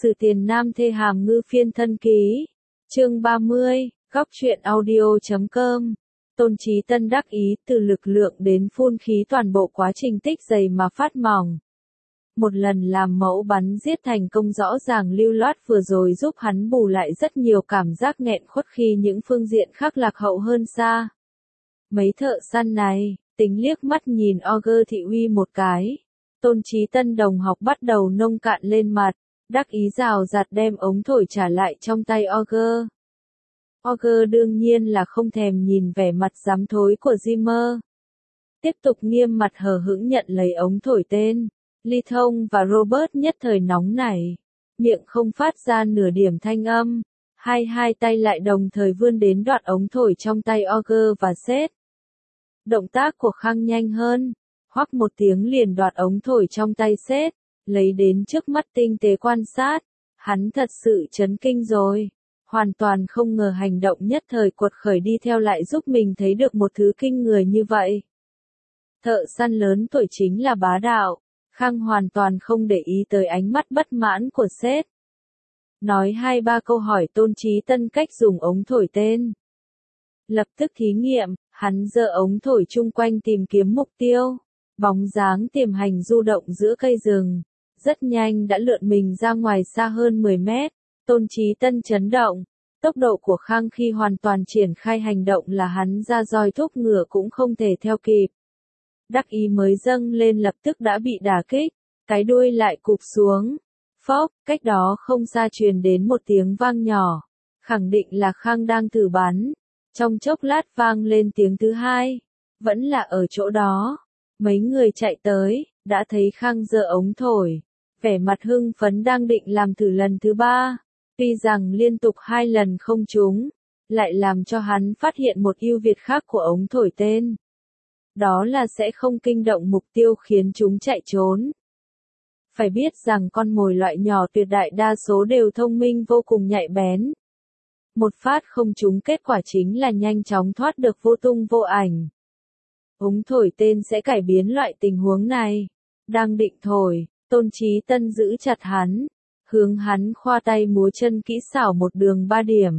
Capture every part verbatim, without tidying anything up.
Sử Tiền Nam Thê Hàm Ngư Phiên Thân Ký. Chương ba mươi, góc truyện audio chấm com. Tôn Chí Tân đắc ý, từ lực lượng đến phun khí toàn bộ quá trình tích dày mà phát mỏng. Một lần làm mẫu bắn giết thành công rõ ràng lưu loát vừa rồi giúp hắn bù lại rất nhiều cảm giác nghẹn khuất khi những phương diện khác lạc hậu hơn xa. Mấy thợ săn này, tính liếc mắt nhìn Auger Thị Uy một cái. Tôn Chí Tân đồng học bắt đầu nông cạn lên mặt, đắc ý rào rạt đem ống thổi trả lại trong tay Auger. Auger đương nhiên là không thèm nhìn vẻ mặt dám thối của Zimmer. Tiếp tục nghiêm mặt hờ hững nhận lấy ống thổi tên. Ly Thông và Robert nhất thời nóng nảy, miệng không phát ra nửa điểm thanh âm, hai hai tay lại đồng thời vươn đến đoạt ống thổi trong tay Auger và Seth. Động tác của Khang nhanh hơn, hoắc một tiếng liền đoạt ống thổi trong tay Seth, lấy đến trước mắt tinh tế quan sát, hắn thật sự chấn kinh rồi, hoàn toàn không ngờ hành động nhất thời quật khởi đi theo lại giúp mình thấy được một thứ kinh người như vậy. Thợ săn lớn tuổi chính là bá đạo. Khang hoàn toàn không để ý tới ánh mắt bất mãn của Seth. Nói hai ba câu hỏi Tôn Chí Tân cách dùng ống thổi tên. Lập tức thí nghiệm, hắn giơ ống thổi chung quanh tìm kiếm mục tiêu. Bóng dáng tiềm hành du động giữa cây rừng. Rất nhanh đã lượn mình ra ngoài xa hơn mười mét. Tôn Chí Tân chấn động. Tốc độ của Khang khi hoàn toàn triển khai hành động là hắn ra roi thúc ngựa cũng không thể theo kịp. Đắc ý mới dâng lên lập tức đã bị đả kích, cái đuôi lại cụp xuống. Phốc, cách đó không xa truyền đến một tiếng vang nhỏ, khẳng định là Khang đang thử bắn. Trong chốc lát vang lên tiếng thứ hai, vẫn là ở chỗ đó. Mấy người chạy tới, đã thấy Khang giơ ống thổi, vẻ mặt hưng phấn đang định làm thử lần thứ ba. Tuy rằng liên tục hai lần không trúng, lại làm cho hắn phát hiện một ưu việt khác của ống thổi tên. Đó là sẽ không kinh động mục tiêu khiến chúng chạy trốn. Phải biết rằng con mồi loại nhỏ tuyệt đại đa số đều thông minh vô cùng nhạy bén. Một phát không trúng kết quả chính là nhanh chóng thoát được vô tung vô ảnh. Ống thổi tên sẽ cải biến loại tình huống này. Đang định thổi, Tôn Chí Tân giữ chặt hắn, hướng hắn khoa tay múa chân kỹ xảo một đường ba điểm.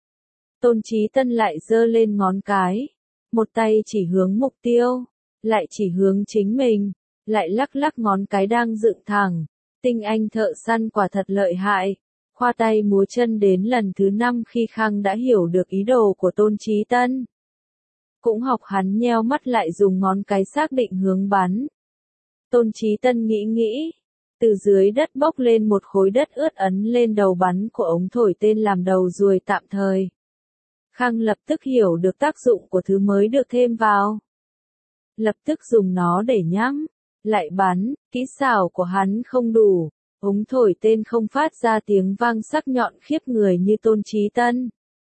Tôn Chí Tân lại giơ lên ngón cái. Một tay chỉ hướng mục tiêu, lại chỉ hướng chính mình, lại lắc lắc ngón cái đang dựng thẳng. Tinh anh thợ săn quả thật lợi hại. Khoa tay múa chân đến lần thứ năm khi Khang đã hiểu được ý đồ của Tôn Chí Tân. Cũng học hắn nheo mắt lại dùng ngón cái xác định hướng bắn. Tôn Chí Tân nghĩ nghĩ, từ dưới đất bốc lên một khối đất ướt ấn lên đầu bắn của ống thổi tên làm đầu ruồi tạm thời. Khang lập tức hiểu được tác dụng của thứ mới được thêm vào. Lập tức dùng nó để nhắm, lại bắn, kỹ xảo của hắn không đủ, ống thổi tên không phát ra tiếng vang sắc nhọn khiếp người như Tôn Chí Tân.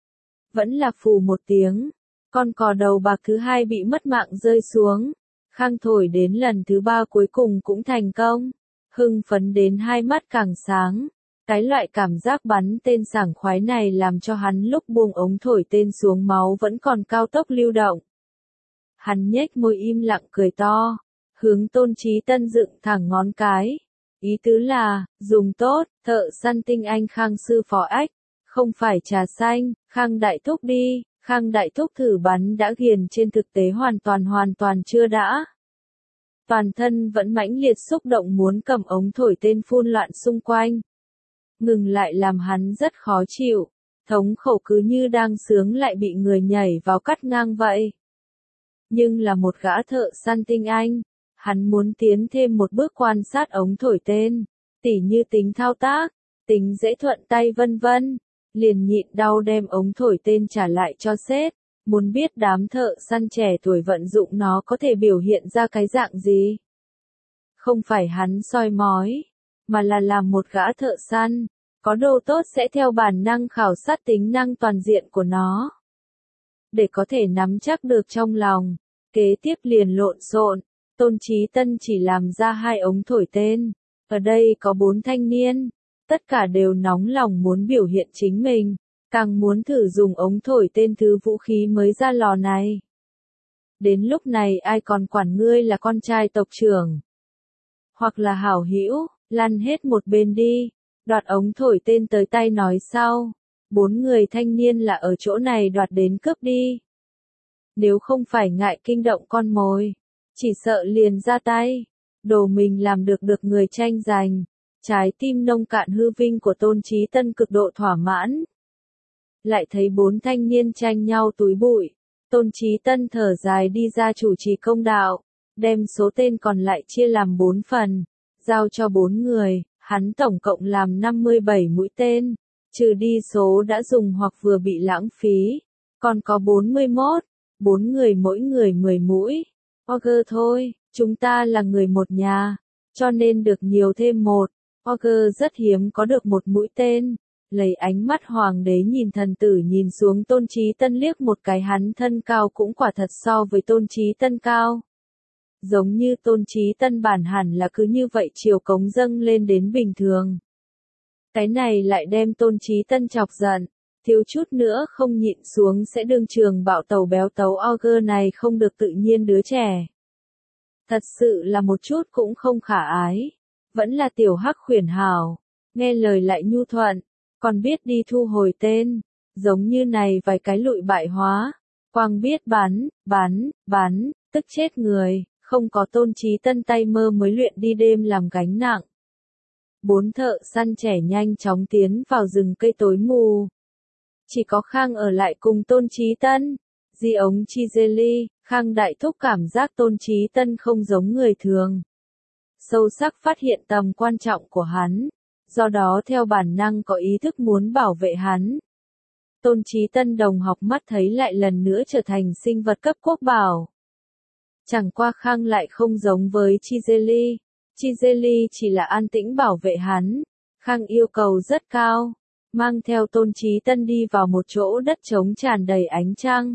Vẫn là phù một tiếng, con cò đầu bạc thứ hai bị mất mạng rơi xuống. Khang thổi đến lần thứ ba cuối cùng cũng thành công, hưng phấn đến hai mắt càng sáng. Cái loại cảm giác bắn tên sảng khoái này làm cho hắn lúc buông ống thổi tên xuống máu vẫn còn cao tốc lưu động. Hắn nhếch môi im lặng cười to, hướng Tôn Chí Tân dựng thẳng ngón cái. Ý tứ là, dùng tốt, thợ săn tinh anh Khang sư phó ách, không phải trà xanh. Khang đại thúc đi, Khang đại thúc thử bắn đã ghiền trên thực tế hoàn toàn hoàn toàn chưa đã. Toàn thân vẫn mãnh liệt xúc động muốn cầm ống thổi tên phun loạn xung quanh. Ngừng lại làm hắn rất khó chịu, thống khổ cứ như đang sướng lại bị người nhảy vào cắt ngang vậy. Nhưng là một gã thợ săn tinh anh, hắn muốn tiến thêm một bước quan sát ống thổi tên, tỉ như tính thao tác, tính dễ thuận tay vân vân, liền nhịn đau đem ống thổi tên trả lại cho Seth, muốn biết đám thợ săn trẻ tuổi vận dụng nó có thể biểu hiện ra cái dạng gì. Không phải hắn soi mói, mà là làm một gã thợ săn, có đồ tốt sẽ theo bản năng khảo sát tính năng toàn diện của nó. Để có thể nắm chắc được trong lòng, kế tiếp liền lộn xộn, Tôn Chí Tân chỉ làm ra hai ống thổi tên. Ở đây có bốn thanh niên, tất cả đều nóng lòng muốn biểu hiện chính mình, càng muốn thử dùng ống thổi tên thứ vũ khí mới ra lò này. Đến lúc này ai còn quản ngươi là con trai tộc trưởng, hoặc là hảo hữu, lăn hết một bên đi. đoạt ống thổi tên tới tay nói sau. Bốn người thanh niên là ở chỗ này đoạt đến cướp đi. Nếu không phải ngại kinh động con mồi, chỉ sợ liền ra tay. Đồ mình làm được được người tranh giành. Trái tim nông cạn hư vinh của Tôn Chí Tân cực độ thỏa mãn. Lại thấy bốn thanh niên tranh nhau túi bụi. Tôn Chí Tân thở dài đi ra chủ trì công đạo, đem số tên còn lại chia làm bốn phần, giao cho bốn người, hắn tổng cộng làm năm mươi bảy mũi tên, trừ đi số đã dùng hoặc vừa bị lãng phí, còn có bốn mươi mốt, bốn người mỗi người mười mũi. Ogre thôi, chúng ta là người một nhà, cho nên được nhiều thêm một. Ogre rất hiếm có được một mũi tên. Lấy ánh mắt hoàng đế nhìn thần tử nhìn xuống Tôn Chí Tân liếc một cái, hắn thân cao cũng quả thật so với Tôn Chí Tân cao. Giống như Tôn Chí Tân bản hẳn là cứ như vậy chiều cống dâng lên đến bình thường. Cái này lại đem Tôn Chí Tân chọc giận, thiếu chút nữa không nhịn xuống sẽ đương trường bạo tàu béo tấu Ogre này không được tự nhiên đứa trẻ. Thật sự là một chút cũng không khả ái, vẫn là tiểu hắc khuyển hảo, nghe lời lại nhu thuận. Còn biết đi thu hồi tên, giống như này vài cái lụi bại hóa, quang biết bắn, bắn, bắn, tức chết người, không có Tôn Chí Tân tay mơ mới luyện đi đêm làm gánh nặng. Bốn thợ săn trẻ nhanh chóng tiến vào rừng cây tối mù. Chỉ có Khang ở lại cùng Tôn Chí Tân. Di ống chi dê ly, Khang đại thúc cảm giác Tôn Chí Tân không giống người thường. Sâu sắc phát hiện tầm quan trọng của hắn. Do đó theo bản năng có ý thức muốn bảo vệ hắn. Tôn Chí Tân đồng học mắt thấy lại lần nữa trở thành sinh vật cấp quốc bảo. Chẳng qua Khang lại không giống với Chizeli. Chizeli chỉ là an tĩnh bảo vệ hắn. Khang yêu cầu rất cao. Mang theo Tôn Chí Tân đi vào một chỗ đất trống tràn đầy ánh trăng.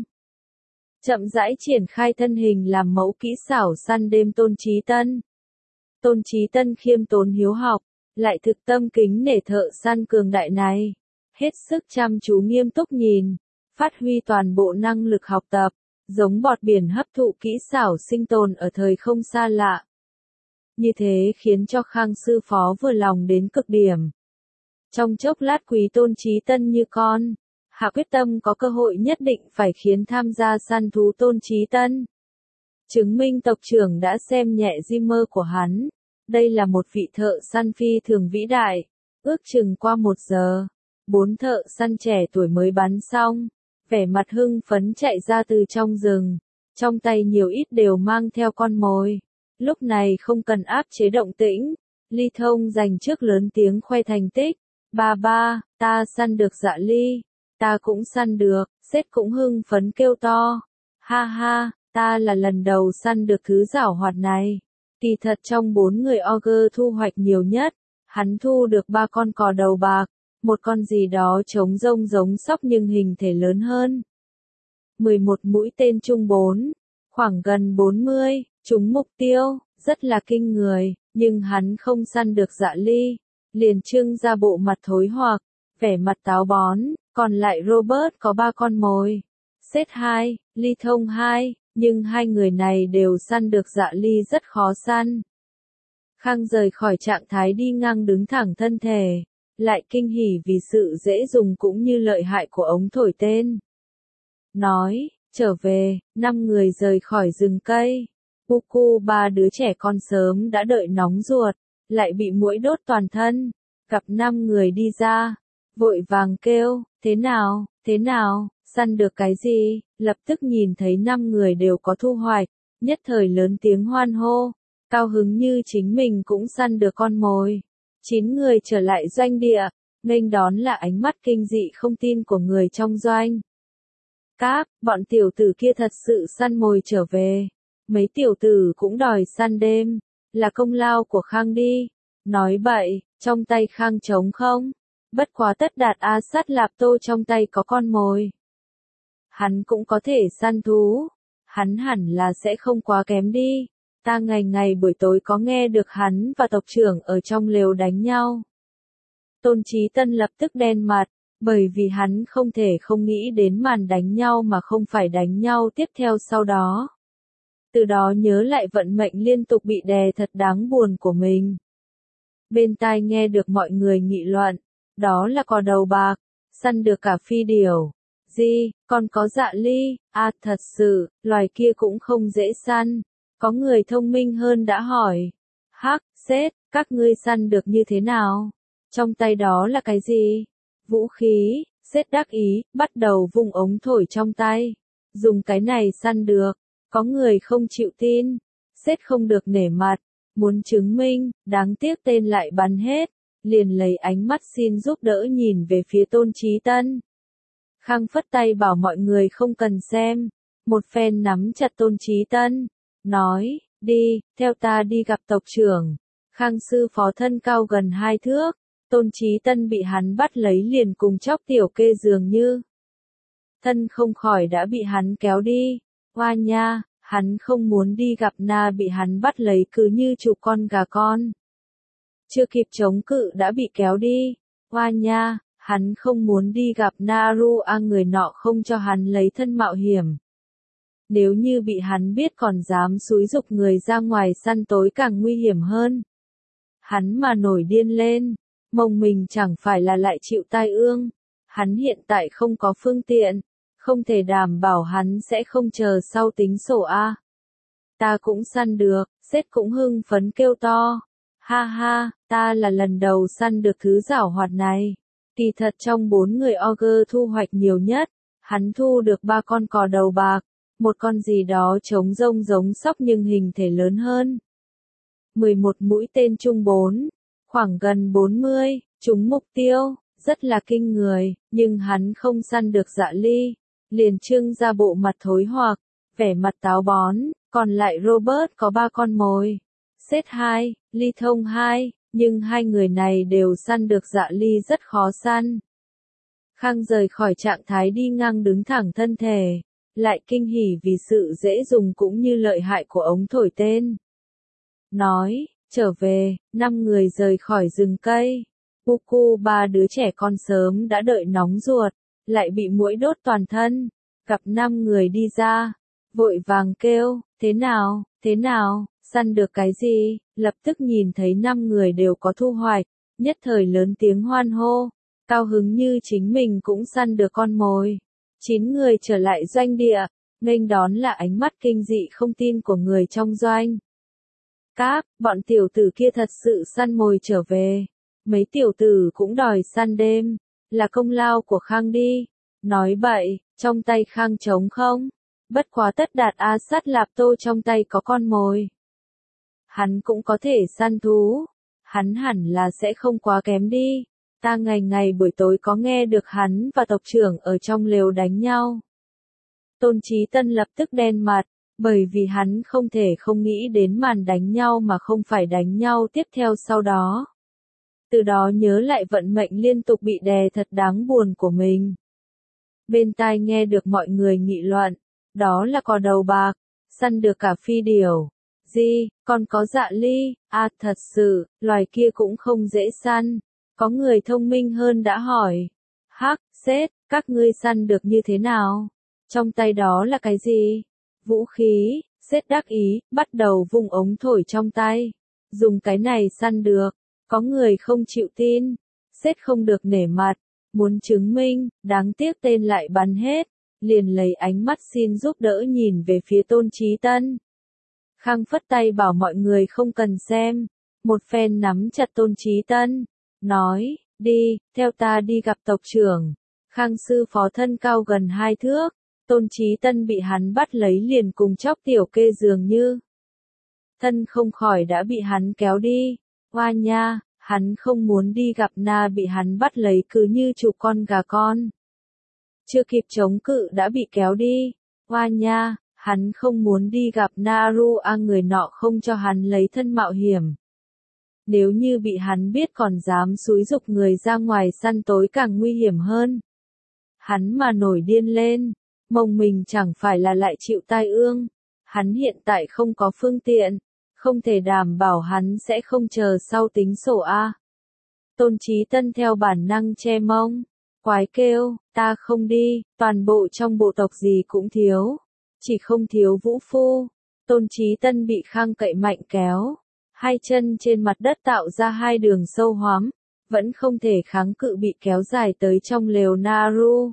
Chậm rãi triển khai thân hình làm mẫu kỹ xảo săn đêm Tôn Chí Tân. Tôn Chí Tân khiêm tốn hiếu học. Lại thực tâm kính nể thợ săn cường đại này, hết sức chăm chú nghiêm túc nhìn, phát huy toàn bộ năng lực học tập, giống bọt biển hấp thụ kỹ xảo sinh tồn ở thời không xa lạ. Như thế khiến cho Khang sư phó vừa lòng đến cực điểm. Trong chốc lát quý Tôn Chí Tân như con, hạ quyết tâm có cơ hội nhất định phải khiến tham gia săn thú Tôn Chí Tân. Chứng minh tộc trưởng đã xem nhẹ di mơ của hắn. Đây là một vị thợ săn phi thường vĩ đại. Ước chừng qua một giờ, bốn thợ săn trẻ tuổi mới bắn xong, vẻ mặt hưng phấn chạy ra từ trong rừng, trong tay nhiều ít đều mang theo con mồi. Lúc này không cần áp chế động tĩnh, Ly Thông dành trước lớn tiếng khoe thành tích. Ba ba, ta săn được Dạ Ly, ta cũng săn được, Sết cũng hưng phấn kêu to. Ha ha, ta là lần đầu săn được thứ giảo hoạt này. Kỳ thật trong bốn người Ogre thu hoạch nhiều nhất, hắn thu được ba con cò đầu bạc, một con gì đó trống rông giống sóc nhưng hình thể lớn hơn. mười một mũi tên chung bốn, khoảng gần bốn mươi, trúng mục tiêu, rất là kinh người, nhưng hắn không săn được Dạ Ly, liền trưng ra bộ mặt thối hoặc, vẻ mặt táo bón, còn lại Robert có ba con mồi, Sết hai, Ly Thông hai. Nhưng hai người này đều săn được Dạ Ly rất khó săn. Khang rời khỏi trạng thái đi ngang đứng thẳng thân thể, lại kinh hỉ vì sự dễ dùng cũng như lợi hại của ống thổi tên. Nói, trở về, năm người rời khỏi rừng cây. Puku ba đứa trẻ con sớm đã đợi nóng ruột, lại bị muỗi đốt toàn thân. Gặp năm người đi ra, vội vàng kêu, thế nào, thế nào? Săn được cái gì? Lập tức nhìn thấy năm người đều có thu hoạch, nhất thời lớn tiếng hoan hô, cao hứng như chính mình cũng săn được con mồi. Chín người trở lại doanh địa, nghênh đón là ánh mắt kinh dị không tin của người trong doanh. Các, bọn tiểu tử kia thật sự săn mồi trở về. Mấy tiểu tử cũng đòi săn đêm, là công lao của Khang đi. Nói bậy, trong tay Khang trống không? Bất quá Tất Đạt A Sát Lạp Tô trong tay có con mồi. Hắn cũng có thể săn thú, hắn hẳn là sẽ không quá kém đi. Ta ngày ngày buổi tối có nghe được hắn và tộc trưởng ở trong lều đánh nhau. Tôn Chí Tân lập tức đen mặt, bởi vì hắn không thể không nghĩ đến màn đánh nhau mà không phải đánh nhau tiếp theo sau đó. Từ đó nhớ lại vận mệnh liên tục bị đè thật đáng buồn của mình. Bên tai nghe được mọi người nghị luận, đó là cò đầu bạc, săn được cả phi điểu. Gì, còn có dạ ly, à thật sự, loài kia cũng không dễ săn. Có người thông minh hơn đã hỏi. Hắc, sếp, các ngươi săn được như thế nào? Trong tay đó là cái gì? Vũ khí, sếp đắc ý, bắt đầu vung ống thổi trong tay. Dùng cái này săn được. Có người không chịu tin. Sếp không được nể mặt. Muốn chứng minh, đáng tiếc tên lại bắn hết. Liền lấy ánh mắt xin giúp đỡ nhìn về phía Tôn Chí Tân. Khang phất tay bảo mọi người không cần xem. Một phen nắm chặt Tôn Chí Tân. Nói, đi, theo ta đi gặp tộc trưởng. Khang sư phó thân cao gần hai thước. Tôn Chí Tân bị hắn bắt lấy liền cùng chóc tiểu kê dường như. Thân không khỏi đã bị hắn kéo đi. Hoa nha, hắn không muốn đi gặp na bị hắn bắt lấy cứ như chụp con gà con. Chưa kịp chống cự đã bị kéo đi. Hoa nha, hắn không muốn đi gặp Naru a người nọ không cho hắn lấy thân mạo hiểm. Nếu như bị hắn biết còn dám xúi giục người ra ngoài săn tối càng nguy hiểm hơn. Hắn mà nổi điên lên, mông mình chẳng phải là lại chịu tai ương. Hắn hiện tại không có phương tiện, không thể đảm bảo hắn sẽ không chờ sau tính sổ a. Ta cũng săn được, sếp cũng hưng phấn kêu to. Ha ha, ta là lần đầu săn được thứ giảo hoạt này. Kỳ thật trong bốn người Auger thu hoạch nhiều nhất, hắn thu được ba con cò đầu bạc, một con gì đó trống rông giống sóc nhưng hình thể lớn hơn. mười một mũi tên chung bốn, khoảng gần bốn mươi, trúng mục tiêu, rất là kinh người, nhưng hắn không săn được Dạ Ly, liền trưng ra bộ mặt thối hoặc, vẻ mặt táo bón, còn lại Robert có ba con mồi. Set hai, Ly Thông hai, nhưng hai người này đều săn được Dạ Ly rất khó săn. Khang rời khỏi trạng thái đi ngang đứng thẳng thân thể, lại kinh hỉ vì sự dễ dùng cũng như lợi hại của ống thổi tên. Nói, trở về, năm người rời khỏi rừng cây. Cucu ba đứa trẻ con sớm đã đợi nóng ruột, lại bị muỗi đốt toàn thân. Gặp năm người đi ra, vội vàng kêu, thế nào, thế nào, săn được cái gì, lập tức nhìn thấy năm người đều có thu hoạch, nhất thời lớn tiếng hoan hô, cao hứng như chính mình cũng săn được con mồi. Chín người trở lại doanh địa, nghênh đón là ánh mắt kinh dị không tin của người trong doanh. Các, bọn tiểu tử kia thật sự săn mồi trở về. Mấy tiểu tử cũng đòi săn đêm, là công lao của Khang đi. Nói bậy, trong tay Khang trống không? Bất quá Tất Đạt A Sát Lạp Tô trong tay có con mồi. Hắn cũng có thể săn thú. Hắn hẳn là sẽ không quá kém đi. Ta ngày ngày buổi tối có nghe được hắn và tộc trưởng ở trong lều đánh nhau. Tôn Chí Tân lập tức đen mặt, bởi vì hắn không thể không nghĩ đến màn đánh nhau mà không phải đánh nhau tiếp theo sau đó. Từ đó nhớ lại vận mệnh liên tục bị đè thật đáng buồn của mình. Bên tai nghe được mọi người nghị luận, đó là cò đầu bạc, săn được cả phi điểu. Gì, còn có Dạ Ly, à thật sự, loài kia cũng không dễ săn. Có người thông minh hơn đã hỏi. Hắc, sếp, các ngươi săn được như thế nào? Trong tay đó là cái gì? Vũ khí, sếp đắc ý, bắt đầu vung ống thổi trong tay. Dùng cái này săn được. Có người không chịu tin. Sếp không được nể mặt. Muốn chứng minh, đáng tiếc tên lại bắn hết. Liền lấy ánh mắt xin giúp đỡ nhìn về phía Tôn Chí Tân. Khang phất tay bảo mọi người không cần xem. Một phen nắm chặt Tôn Chí Tân. Nói, đi, theo ta đi gặp tộc trưởng. Khang sư phó thân cao gần hai thước. Tôn Chí Tân bị hắn bắt lấy liền cùng chóc tiểu kê dường như. Thân không khỏi đã bị hắn kéo đi. Hoa nha, hắn không muốn đi gặp na bị hắn bắt lấy cứ như chụp con gà con. Chưa kịp chống cự đã bị kéo đi. Hoa nha, hắn không muốn đi gặp Naru a người nọ không cho hắn lấy thân mạo hiểm. Nếu như bị hắn biết còn dám xúi giục người ra ngoài săn tối càng nguy hiểm hơn. Hắn mà nổi điên lên, mông mình chẳng phải là lại chịu tai ương. Hắn hiện tại không có phương tiện, không thể đảm bảo hắn sẽ không chờ sau tính sổ a. Tôn Chí Tân theo bản năng che mông, quái kêu, ta không đi, toàn bộ trong bộ tộc gì cũng thiếu, chỉ không thiếu Vũ Phu. Tôn Chí Tân bị Khang cậy mạnh kéo, Hai chân trên mặt đất tạo ra hai đường sâu hoắm, vẫn không thể kháng cự bị kéo dài tới trong lều Naru.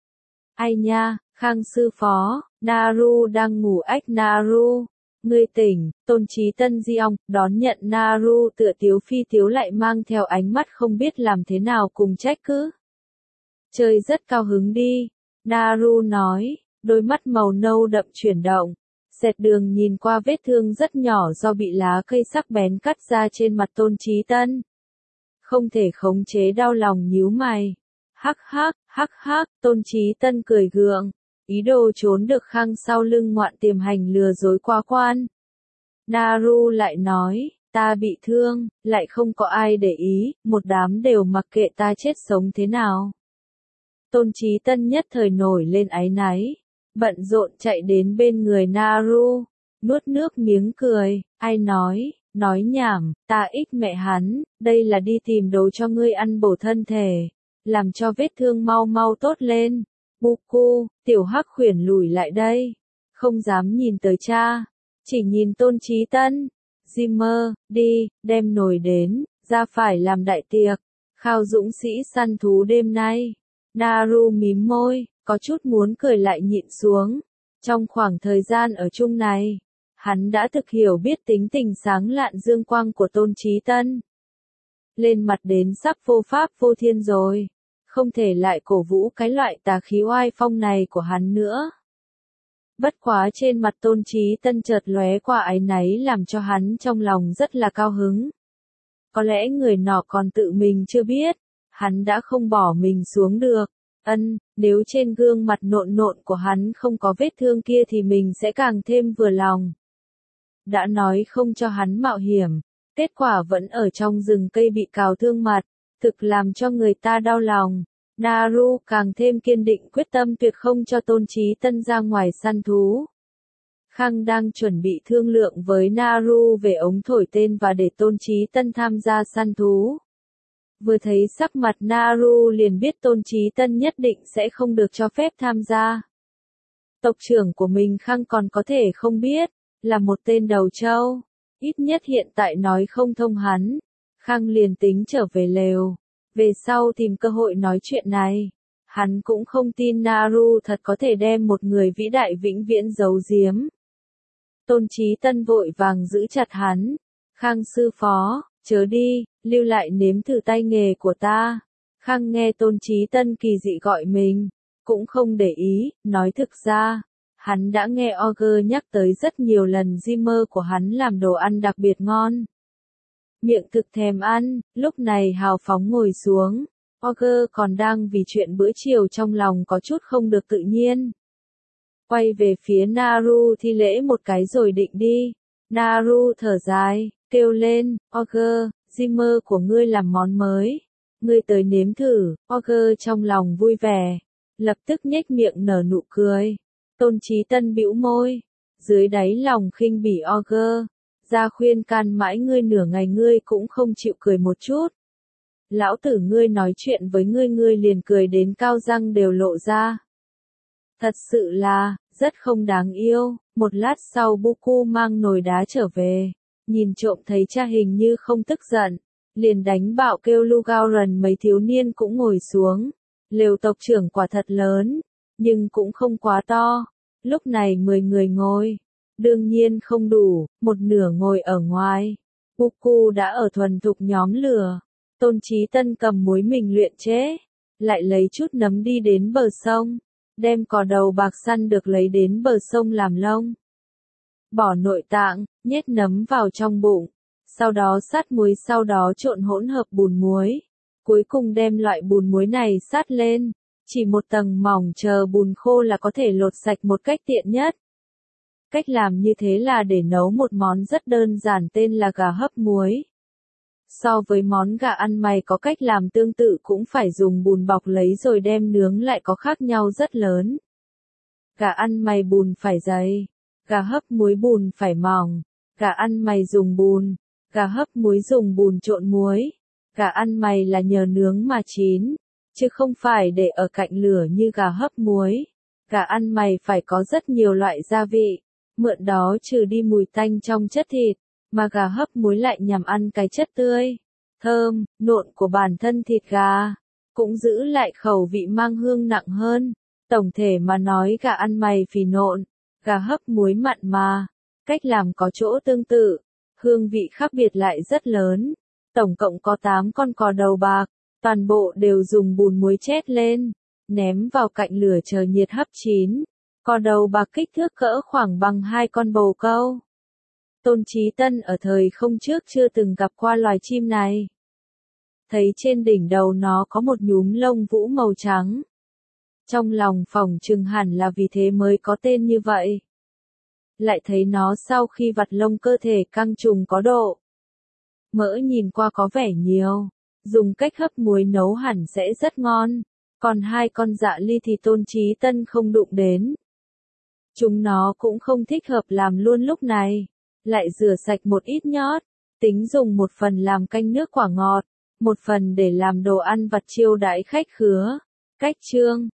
Ai nha, Khang sư phó, Naru đang ngủ ếch Naru. Ngươi tỉnh, Tôn Chí Tân di ong, đón nhận Naru tựa tiếu phi tiếu lại mang theo ánh mắt không biết làm thế nào cùng trách cứ. Chơi rất cao hứng đi, Naru nói, đôi mắt màu nâu đậm chuyển động. Dẹt đường nhìn qua vết thương rất nhỏ do bị lá cây sắc bén cắt ra trên mặt Tôn Chí Tân. Không thể khống chế đau lòng nhíu mày. Hắc hắc, hắc hắc, Tôn Chí Tân cười gượng. Ý đồ trốn được Khang sau lưng ngoạn tiềm hành lừa dối qua quan. Naru lại nói, ta bị thương, lại không có ai để ý, một đám đều mặc kệ ta chết sống thế nào. Tôn Chí Tân nhất thời nổi lên áy náy, bận rộn chạy đến bên người Naru, nuốt nước miếng cười, ai nói, nói nhảm, ta ích mẹ hắn, đây là đi tìm đồ cho ngươi ăn bổ thân thể, làm cho vết thương mau mau tốt lên. Buku, tiểu hắc khuyển lùi lại đây, không dám nhìn tới cha, chỉ nhìn Tôn Chí Tân. Zimmer, đi, đem nồi đến, ra phải làm đại tiệc, khao dũng sĩ săn thú đêm nay. Naru mím môi, có chút muốn cười lại nhịn xuống. Trong khoảng thời gian ở chung này, hắn đã thực hiểu biết tính tình sáng lạn dương quang của Tôn Chí Tân. Lên mặt đến sắp vô pháp vô thiên rồi. Không thể lại cổ vũ cái loại tà khí oai phong này của hắn nữa. Bất quá trên mặt Tôn Chí Tân chợt lóe qua áy náy làm cho hắn trong lòng rất là cao hứng. Có lẽ người nọ còn tự mình chưa biết, hắn đã không bỏ mình xuống được. Ân, nếu trên gương mặt nộn nộn của hắn không có vết thương kia thì mình sẽ càng thêm vừa lòng. Đã nói không cho hắn mạo hiểm, kết quả vẫn ở trong rừng cây bị cào thương mặt. Thực làm cho người ta đau lòng. Naru càng thêm kiên định quyết tâm tuyệt không cho Tôn Chí Tân ra ngoài săn thú. Khang đang chuẩn bị thương lượng với Naru về ống thổi tên và để Tôn Chí Tân tham gia săn thú. Vừa thấy sắc mặt Naru liền biết Tôn Chí Tân nhất định sẽ không được cho phép tham gia. Tộc trưởng của mình Khang còn có thể không biết, là một tên đầu trâu. Ít nhất hiện tại nói không thông hắn. Khang liền tính trở về lều, về sau tìm cơ hội nói chuyện này. Hắn cũng không tin Naru thật có thể đem một người vĩ đại vĩnh viễn giấu giếm. Tôn Chí Tân vội vàng giữ chặt hắn. Khang sư phó, chớ đi, lưu lại nếm thử tay nghề của ta. Khang nghe Tôn Chí Tân kỳ dị gọi mình, cũng không để ý, nói thực ra, hắn đã nghe Auger nhắc tới rất nhiều lần Zimmer của hắn làm đồ ăn đặc biệt ngon. Miệng thực thèm ăn, lúc này hào phóng ngồi xuống. Auger còn đang vì chuyện bữa chiều trong lòng có chút không được tự nhiên. Quay về phía Naru thi lễ một cái rồi định đi. Naru thở dài, kêu lên, Auger, Zimmer của ngươi làm món mới. Ngươi tới nếm thử. Auger trong lòng vui vẻ, lập tức nhếch miệng nở nụ cười. Tôn Chí Tân bĩu môi, dưới đáy lòng khinh bỉ Auger. Ra khuyên can mãi ngươi nửa ngày ngươi cũng không chịu cười một chút. Lão tử ngươi nói chuyện với ngươi ngươi liền cười đến cao răng đều lộ ra. Thật sự là, rất không đáng yêu. Một lát sau Buku mang nồi đá trở về, nhìn trộm thấy cha hình như không tức giận, liền đánh bạo kêu Lugauren mấy thiếu niên cũng ngồi xuống. Lều tộc trưởng quả thật lớn, nhưng cũng không quá to. Lúc này mười người ngồi. Đương nhiên không đủ, một nửa ngồi ở ngoài. Buku đã ở thuần thục nhóm lửa. Tôn Chí Tân cầm muối mình luyện chế, lại lấy chút nấm đi đến bờ sông, đem cò đầu bạc săn được lấy đến bờ sông làm lông. Bỏ nội tạng, nhét nấm vào trong bụng, sau đó sát muối sau đó trộn hỗn hợp bùn muối. Cuối cùng đem loại bùn muối này sát lên, chỉ một tầng mỏng chờ bùn khô là có thể lột sạch một cách tiện nhất. Cách làm như thế là để nấu một món rất đơn giản tên là gà hấp muối. So với món gà ăn mày có cách làm tương tự cũng phải dùng bùn bọc lấy rồi đem nướng lại có khác nhau rất lớn. Gà ăn mày bùn phải dày, gà hấp muối bùn phải mỏng, gà ăn mày dùng bùn, gà hấp muối dùng bùn trộn muối. Gà ăn mày là nhờ nướng mà chín, chứ không phải để ở cạnh lửa như gà hấp muối. Gà ăn mày phải có rất nhiều loại gia vị, mượn đó trừ đi mùi tanh trong chất thịt. mà gà hấp muối lại nhằm ăn cái chất tươi, thơm, nộn của bản thân thịt gà, cũng giữ lại khẩu vị mang hương nặng hơn. Tổng thể mà nói gà ăn mày phì nộn, gà hấp muối mặn mà, cách làm có chỗ tương tự, hương vị khác biệt lại rất lớn. Tổng cộng có tám con cò đầu bạc, toàn bộ đều dùng bùn muối chét lên, ném vào cạnh lửa chờ nhiệt hấp chín. Cò đầu bạc kích thước cỡ khoảng bằng hai con bồ câu. Tôn Chí Tân ở thời không trước chưa từng gặp qua loài chim này. Thấy trên đỉnh đầu nó có một nhúm lông vũ màu trắng. Trong lòng phỏng chừng hẳn là vì thế mới có tên như vậy. Lại thấy nó sau khi vặt lông cơ thể căng trùng có độ. Mỡ nhìn qua có vẻ nhiều, dùng cách hấp muối nấu hẳn sẽ rất ngon. Còn hai con dạ ly thì Tôn Chí Tân không đụng đến. Chúng nó cũng không thích hợp làm luôn lúc này. Lại rửa sạch một ít nhót, tính dùng một phần làm canh nước quả ngọt, một phần để làm đồ ăn vặt chiêu đãi khách khứa. Cách chương